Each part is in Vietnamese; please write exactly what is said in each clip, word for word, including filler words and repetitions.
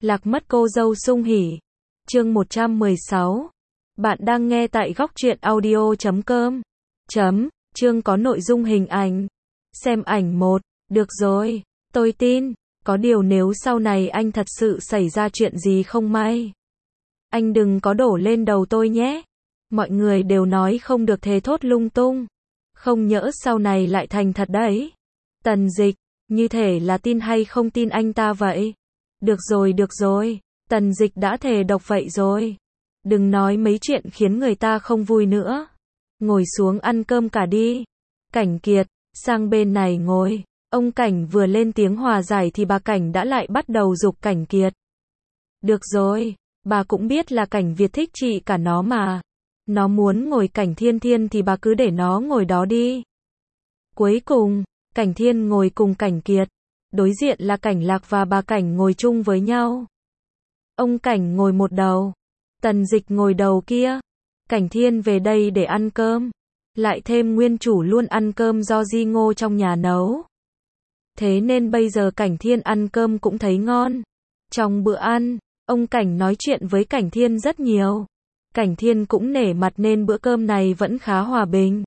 Lạc mất cô dâu sung hỉ. Chương một trăm mười sáu. Bạn đang nghe tại góc truyện audio chấm com. Chấm, chương có nội dung hình ảnh. Xem ảnh một. Được rồi, tôi tin. Có điều nếu sau này anh thật sự xảy ra chuyện gì không may, anh đừng có đổ lên đầu tôi nhé. Mọi người đều nói không được thề thốt lung tung. Không nhỡ sau này lại thành thật đấy. Tần Dịch, như thể là tin hay không tin anh ta vậy. Được rồi được rồi, Tần Dịch đã thề độc vậy rồi. Đừng nói mấy chuyện khiến người ta không vui nữa. Ngồi xuống ăn cơm cả đi. Cảnh Kiệt, sang bên này ngồi. Ông Cảnh vừa lên tiếng hòa giải thì bà Cảnh đã lại bắt đầu giục Cảnh Kiệt. Được rồi, bà cũng biết là Cảnh Việt thích chị cả nó mà. Nó muốn ngồi Cảnh Thiên Thiên thì bà cứ để nó ngồi đó đi. Cuối cùng, Cảnh Thiên ngồi cùng Cảnh Kiệt. Đối diện là Cảnh Lạc và bà Cảnh ngồi chung với nhau. Ông Cảnh ngồi một đầu, Tần Dịch ngồi đầu kia. Cảnh Thiên về đây để ăn cơm. Lại thêm nguyên chủ luôn ăn cơm do Di Ngô trong nhà nấu. Thế nên bây giờ Cảnh Thiên ăn cơm cũng thấy ngon. Trong bữa ăn, ông Cảnh nói chuyện với Cảnh Thiên rất nhiều. Cảnh Thiên cũng nể mặt nên bữa cơm này vẫn khá hòa bình.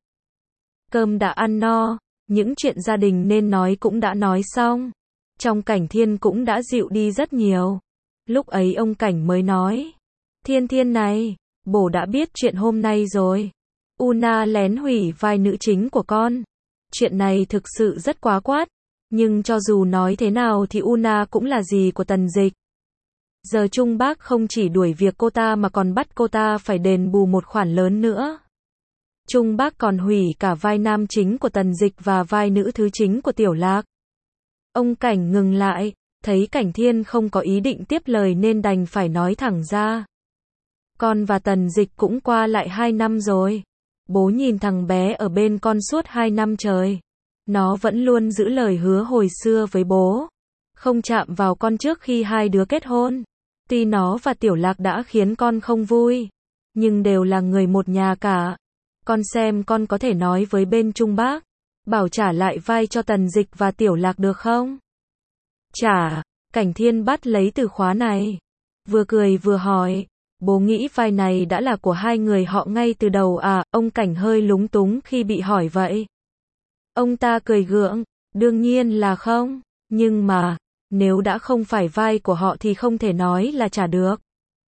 Cơm đã ăn no, những chuyện gia đình nên nói cũng đã nói xong. Trong Cảnh Thiên cũng đã dịu đi rất nhiều. Lúc ấy ông Cảnh mới nói. Thiên Thiên này, bố đã biết chuyện hôm nay rồi. Una lén hủy vai nữ chính của con. Chuyện này thực sự rất quá quát. Nhưng cho dù nói thế nào thì Una cũng là dì của Tần Dịch. Giờ Trung Bác không chỉ đuổi việc cô ta mà còn bắt cô ta phải đền bù một khoản lớn nữa. Trung Bác còn hủy cả vai nam chính của Tần Dịch và vai nữ thứ chính của Tiểu Lạc. Ông Cảnh ngừng lại, thấy Cảnh Thiên không có ý định tiếp lời nên đành phải nói thẳng ra. Con và Tần Dịch cũng qua lại hai năm rồi. Bố nhìn thằng bé ở bên con suốt hai năm trời. Nó vẫn luôn giữ lời hứa hồi xưa với bố. Không chạm vào con trước khi hai đứa kết hôn. Tuy nó và Tiểu Lạc đã khiến con không vui, nhưng đều là người một nhà cả. Con xem con có thể nói với bên Trung Bác, bảo trả lại vai cho Tần Dịch và Tiểu Lạc được không? Trả, Cảnh Thiên bắt lấy từ khóa này. Vừa cười vừa hỏi, bố nghĩ vai này đã là của hai người họ ngay từ đầu à? Ông Cảnh hơi lúng túng khi bị hỏi vậy. Ông ta cười gượng, đương nhiên là không, nhưng mà, nếu đã không phải vai của họ thì không thể nói là trả được.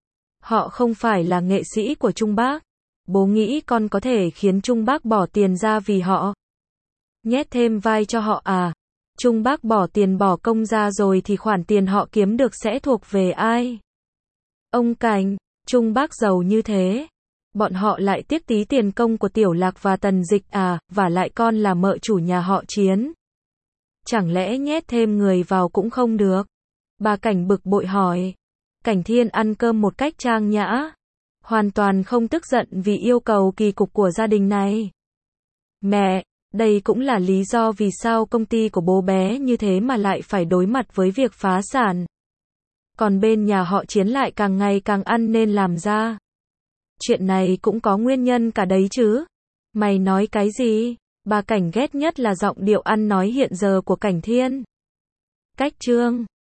Họ không phải là nghệ sĩ của Trung Bác. Bố nghĩ con có thể khiến Trung Bác bỏ tiền ra vì họ. Nhét thêm vai cho họ à? Trung Bác bỏ tiền bỏ công ra rồi thì khoản tiền họ kiếm được sẽ thuộc về ai? Ông Cảnh, Trung Bác giàu như thế. Bọn họ lại tiếc tí tiền công của Tiểu Lạc và Tần Dịch à, và lại con là mợ chủ nhà họ Chiến. Chẳng lẽ nhét thêm người vào cũng không được? Bà Cảnh bực bội hỏi. Cảnh Thiên ăn cơm một cách trang nhã. Hoàn toàn không tức giận vì yêu cầu kỳ cục của gia đình này. Mẹ, đây cũng là lý do vì sao công ty của bố bé như thế mà lại phải đối mặt với việc phá sản. Còn bên nhà họ Chiến lại càng ngày càng ăn nên làm ra. Chuyện này cũng có nguyên nhân cả đấy chứ. Mày nói cái gì? Bà Cảnh ghét nhất là giọng điệu ăn nói hiện giờ của Cảnh Thiên. Cách chương